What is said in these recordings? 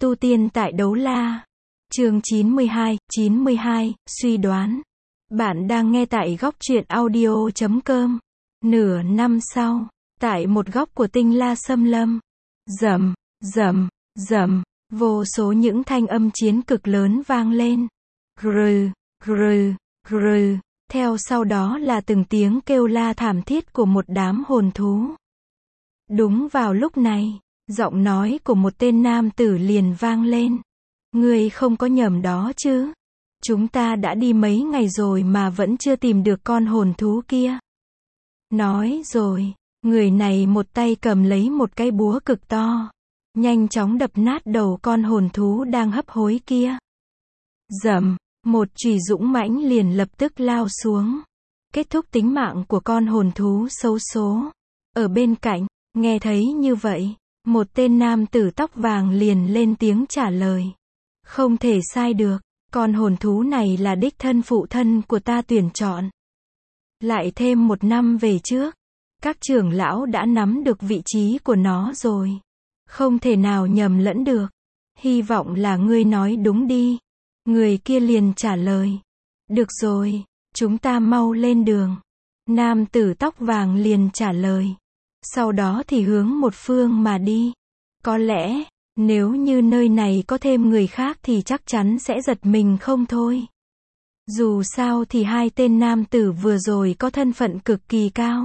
Tu tiên tại Đấu La. Chương 92, suy đoán. Bạn đang nghe tại góc truyện audio.com. Nửa năm sau, tại một góc của Tinh La Xâm Lâm, rầm, rầm, rầm, vô số những thanh âm chiến cực lớn vang lên. Grừ, grừ, grừ, theo sau đó là từng tiếng kêu la thảm thiết của một đám hồn thú. Đúng vào lúc này, giọng nói của một tên nam tử liền vang lên. Ngươi không có nhầm đó chứ? Chúng ta đã đi mấy ngày rồi mà vẫn chưa tìm được con hồn thú kia. Nói rồi, người này một tay cầm lấy một cái búa cực to, nhanh chóng đập nát đầu con hồn thú đang hấp hối kia. Rầm, một chùy dũng mãnh liền lập tức lao xuống, kết thúc tính mạng của con hồn thú xấu số. Ở bên cạnh, nghe thấy như vậy, một tên nam tử tóc vàng liền lên tiếng trả lời. Không thể sai được, con hồn thú này là đích thân phụ thân của ta tuyển chọn. Lại thêm một năm về trước, các trưởng lão đã nắm được vị trí của nó rồi. Không thể nào nhầm lẫn được. Hy vọng là ngươi nói đúng đi. Người kia liền trả lời. Được rồi, chúng ta mau lên đường. Nam tử tóc vàng liền trả lời. Sau đó thì hướng một phương mà đi. Có lẽ, nếu như nơi này có thêm người khác thì chắc chắn sẽ giật mình không thôi. Dù sao thì hai tên nam tử vừa rồi có thân phận cực kỳ cao.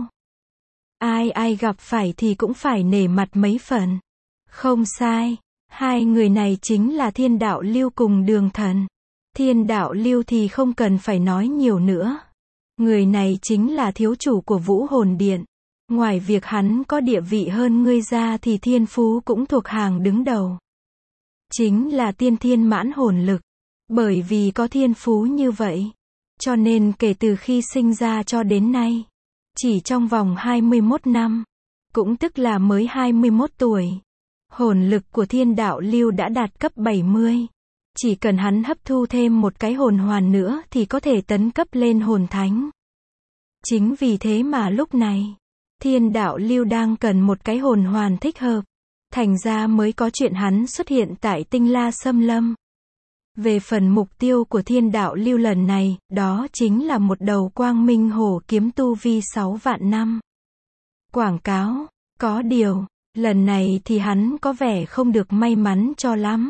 Ai gặp phải thì cũng phải nể mặt mấy phần. Không sai, hai người này chính là Thiên Đạo Lưu cùng Đường Thần. Thiên Đạo Lưu thì không cần phải nói nhiều nữa. Người này chính là thiếu chủ của Vũ Hồn Điện. Ngoài việc hắn có địa vị hơn ngươi ra thì thiên phú cũng thuộc hàng đứng đầu. Chính là tiên thiên mãn hồn lực. Bởi vì có thiên phú như vậy, cho nên kể từ khi sinh ra cho đến nay, chỉ trong vòng 21 năm, cũng tức là mới 21 tuổi, hồn lực của Thiên Đạo Lưu đã đạt cấp 70. Chỉ cần hắn hấp thu thêm một cái hồn hoàn nữa thì có thể tấn cấp lên hồn thánh. Chính vì thế mà lúc này, Thiên Đạo Lưu đang cần một cái hồn hoàn thích hợp, thành ra mới có chuyện hắn xuất hiện tại Tinh La Xâm Lâm. Về phần mục tiêu của Thiên Đạo Lưu lần này, đó chính là một đầu quang minh hổ kiếm tu vi 6 vạn năm. Quảng cáo, có điều, lần này thì hắn có vẻ không được may mắn cho lắm.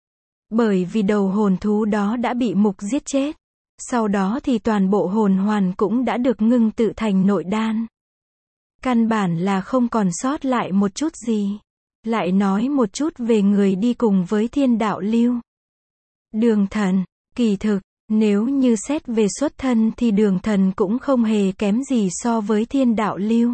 Bởi vì đầu hồn thú đó đã bị mục giết chết. Sau đó thì toàn bộ hồn hoàn cũng đã được ngưng tự thành nội đan. Căn bản là không còn sót lại một chút gì. Lại nói một chút về người đi cùng với Thiên Đạo Lưu. Đường Thần, kỳ thực, nếu như xét về xuất thân thì Đường Thần cũng không hề kém gì so với Thiên Đạo Lưu.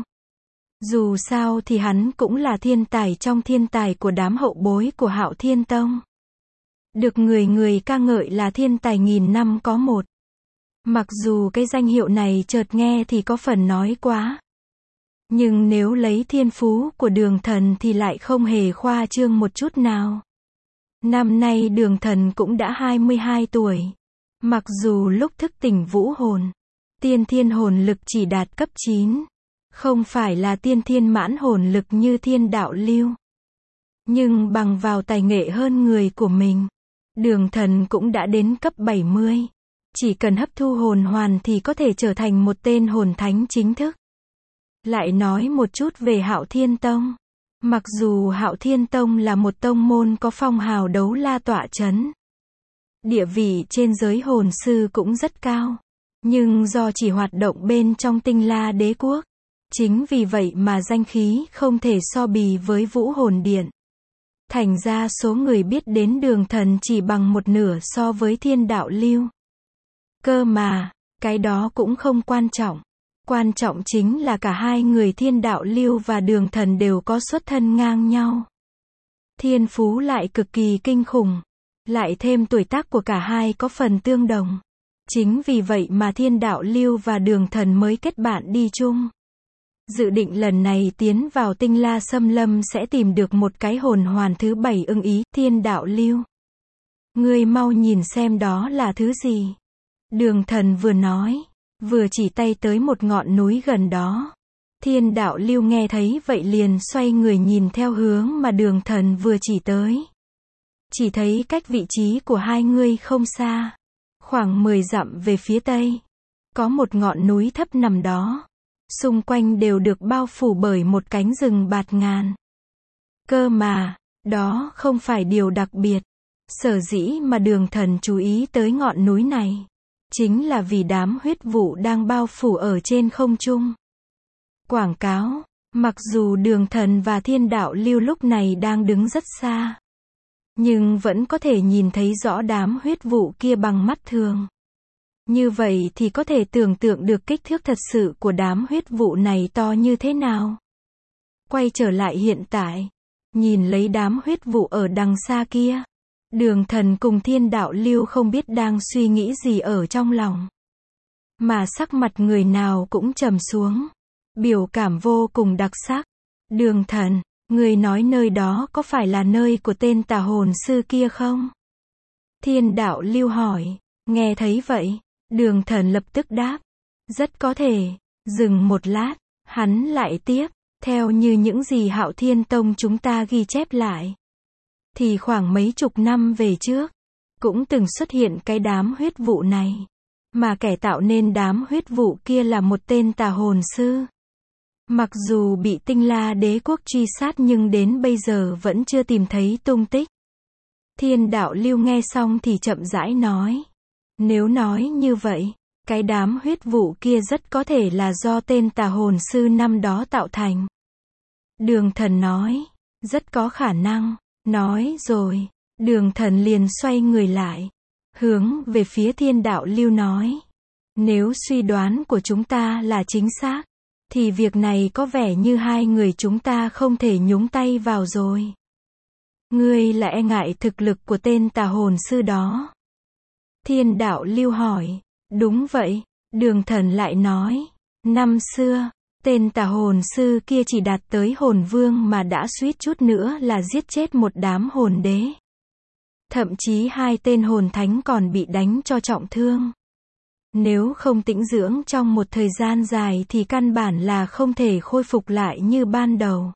Dù sao thì hắn cũng là thiên tài trong thiên tài của đám hậu bối của Hạo Thiên Tông. Được người ca ngợi là thiên tài nghìn năm có một. Mặc dù cái danh hiệu này chợt nghe thì có phần nói quá. Nhưng nếu lấy thiên phú của Đường Thần thì lại không hề khoa trương một chút nào. Năm nay Đường Thần cũng đã 22 tuổi. Mặc dù lúc thức tỉnh vũ hồn, tiên thiên hồn lực chỉ đạt cấp 9. Không phải là tiên thiên mãn hồn lực như Thiên Đạo Lưu. Nhưng bằng vào tài nghệ hơn người của mình, Đường Thần cũng đã đến cấp 70. Chỉ cần hấp thu hồn hoàn thì có thể trở thành một tên hồn thánh chính thức. Lại nói một chút về Hạo Thiên Tông. Mặc dù Hạo Thiên Tông là một tông môn có phong hào đấu la tọa chấn, địa vị trên giới hồn sư cũng rất cao. Nhưng do chỉ hoạt động bên trong Tinh La Đế Quốc, chính vì vậy mà danh khí không thể so bì với Vũ Hồn Điện. Thành ra số người biết đến Đường Thần chỉ bằng một nửa so với Thiên Đạo Lưu. Cơ mà, cái đó cũng không quan trọng. Quan trọng chính là cả hai người Thiên Đạo Lưu và Đường Thần đều có xuất thân ngang nhau. Thiên phú lại cực kỳ kinh khủng. Lại thêm tuổi tác của cả hai có phần tương đồng. Chính vì vậy mà Thiên Đạo Lưu và Đường Thần mới kết bạn đi chung. Dự định lần này tiến vào Tinh La Xâm Lâm sẽ tìm được một cái hồn hoàn thứ 7 ưng ý. Thiên Đạo Lưu, ngươi mau nhìn xem đó là thứ gì. Đường Thần vừa nói, vừa chỉ tay tới một ngọn núi gần đó. Thiên Đạo Lưu nghe thấy vậy liền xoay người nhìn theo hướng mà Đường Thần vừa chỉ tới. Chỉ thấy cách vị trí của hai người không xa, khoảng 10 dặm về phía tây, có một ngọn núi thấp nằm đó. Xung quanh đều được bao phủ bởi một cánh rừng bạt ngàn. Cơ mà, đó không phải điều đặc biệt. Sở dĩ mà Đường Thần chú ý tới ngọn núi này, chính là vì đám huyết vụ đang bao phủ ở trên không trung. Quảng cáo, mặc dù Đường Thần và Thiên Đạo Lưu lúc này đang đứng rất xa, nhưng vẫn có thể nhìn thấy rõ đám huyết vụ kia bằng mắt thường. Như vậy thì có thể tưởng tượng được kích thước thật sự của đám huyết vụ này to như thế nào. Quay trở lại hiện tại, nhìn lấy đám huyết vụ ở đằng xa kia, Đường Thần cùng Thiên Đạo Lưu không biết đang suy nghĩ gì ở trong lòng. Mà sắc mặt người nào cũng trầm xuống, biểu cảm vô cùng đặc sắc. Đường Thần, người nói nơi đó có phải là nơi của tên tà hồn sư kia không? Thiên Đạo Lưu hỏi. Nghe thấy vậy, Đường Thần lập tức đáp. Rất có thể. Dừng một lát, hắn lại tiếp. Theo như những gì Hạo Thiên Tông chúng ta ghi chép lại, thì khoảng mấy chục năm về trước, cũng từng xuất hiện cái đám huyết vụ này. Mà kẻ tạo nên đám huyết vụ kia là một tên tà hồn sư. Mặc dù bị Tinh La Đế quốc truy sát nhưng đến bây giờ vẫn chưa tìm thấy tung tích. Thiên Đạo Lưu nghe xong thì chậm rãi nói. Nếu nói như vậy, cái đám huyết vụ kia rất có thể là do tên tà hồn sư năm đó tạo thành. Đường Thần nói. Rất có khả năng. Nói rồi, Đường Thần liền xoay người lại, hướng về phía Thiên Đạo Lưu nói. Nếu suy đoán của chúng ta là chính xác, thì việc này có vẻ như hai người chúng ta không thể nhúng tay vào rồi. Ngươi là e ngại thực lực của tên tà hồn sư đó? Thiên Đạo Lưu hỏi. Đúng vậy, Đường Thần lại nói. Năm xưa, tên tà hồn sư kia chỉ đạt tới hồn vương mà đã suýt chút nữa là giết chết một đám hồn đế. Thậm chí hai tên hồn thánh còn bị đánh cho trọng thương. Nếu không tĩnh dưỡng trong một thời gian dài thì căn bản là không thể khôi phục lại như ban đầu.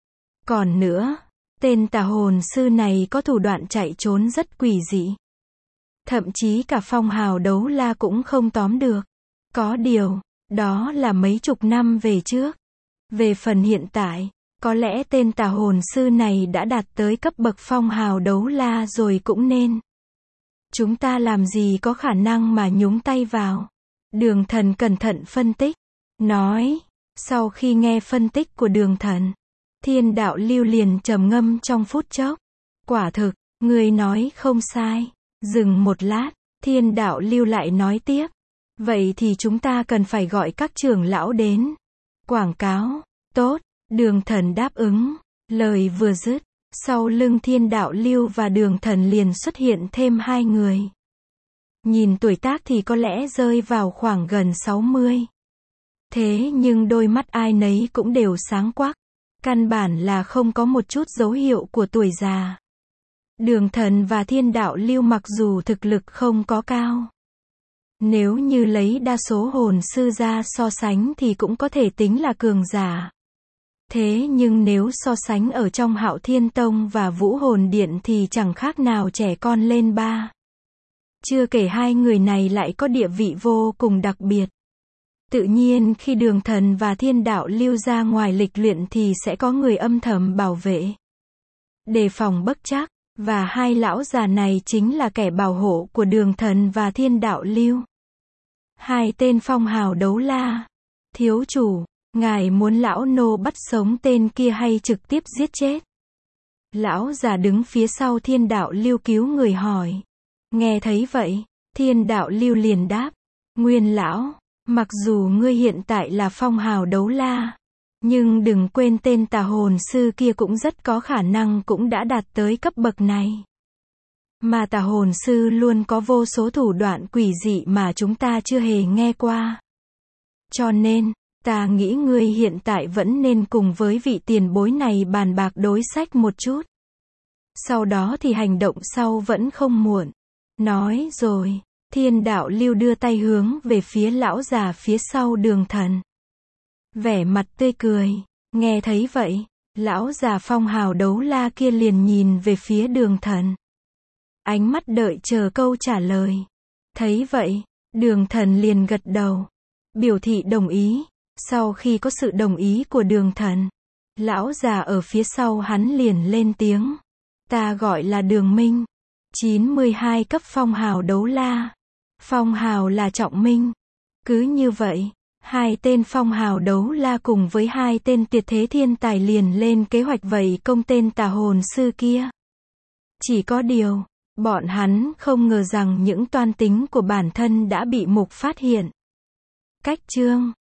Còn nữa, tên tà hồn sư này có thủ đoạn chạy trốn rất quỷ dị. Thậm chí cả phong hào đấu la cũng không tóm được. Có điều, đó là mấy chục năm về trước. Về phần hiện tại, có lẽ tên tà hồn sư này đã đạt tới cấp bậc phong hào đấu la rồi cũng nên. Chúng ta làm gì có khả năng mà nhúng tay vào. Đường Thần cẩn thận phân tích. Nói. Sau khi nghe phân tích của Đường Thần, Thiên Đạo Lưu liền trầm ngâm trong phút chốc. Quả thực, người nói không sai. Dừng một lát, Thiên Đạo Lưu lại nói tiếp. Vậy thì chúng ta cần phải gọi các trưởng lão đến. Quảng cáo. Tốt. Đường Thần đáp ứng. Lời vừa dứt, sau lưng Thiên Đạo Lưu và Đường Thần liền xuất hiện thêm hai người. Nhìn tuổi tác thì có lẽ rơi vào khoảng gần 60. Thế nhưng đôi mắt ai nấy cũng đều sáng quắc. Căn bản là không có một chút dấu hiệu của tuổi già. Đường Thần và Thiên Đạo Lưu mặc dù thực lực không có cao, nếu như lấy đa số hồn sư ra so sánh thì cũng có thể tính là cường giả. Thế nhưng nếu so sánh ở trong Hạo Thiên Tông và Vũ Hồn Điện thì chẳng khác nào trẻ con lên ba. Chưa kể hai người này lại có địa vị vô cùng đặc biệt. Tự nhiên khi Đường Thần và Thiên Đạo Lưu ra ngoài lịch luyện thì sẽ có người âm thầm bảo vệ, đề phòng bất trắc, và hai lão già này chính là kẻ bảo hộ của Đường Thần và Thiên Đạo Lưu. Hai tên phong hào đấu la. Thiếu chủ, ngài muốn lão nô bắt sống tên kia hay trực tiếp giết chết? Lão già đứng phía sau Thiên Đạo Lưu cứu người hỏi. Nghe thấy vậy, Thiên Đạo Lưu liền đáp. Nguyên lão, mặc dù ngươi hiện tại là phong hào đấu la, nhưng đừng quên tên tà hồn sư kia cũng rất có khả năng cũng đã đạt tới cấp bậc này. Mà tà hồn sư luôn có vô số thủ đoạn quỷ dị mà chúng ta chưa hề nghe qua. Cho nên, ta nghĩ ngươi hiện tại vẫn nên cùng với vị tiền bối này bàn bạc đối sách một chút. Sau đó thì hành động sau vẫn không muộn. Nói rồi, Thiên Đạo Lưu đưa tay hướng về phía lão già phía sau Đường Thần. Vẻ mặt tươi cười. Nghe thấy vậy, lão già phong hào đấu la kia liền nhìn về phía Đường Thần. ánh mắt đợi chờ câu trả lời. Thấy vậy, Đường Thần liền gật đầu, biểu thị đồng ý. Sau khi có sự đồng ý của Đường Thần, lão già ở phía sau hắn liền lên tiếng. Ta gọi là Đường Minh. 92 cấp phong hào đấu la. Phong hào là Trọng Minh. Cứ như vậy, hai tên phong hào đấu la cùng với hai tên tuyệt thế thiên tài liền lên kế hoạch vây công tên tà hồn sư kia. Chỉ có điều, bọn hắn không ngờ rằng những toan tính của bản thân đã bị Mục phát hiện. Cách chương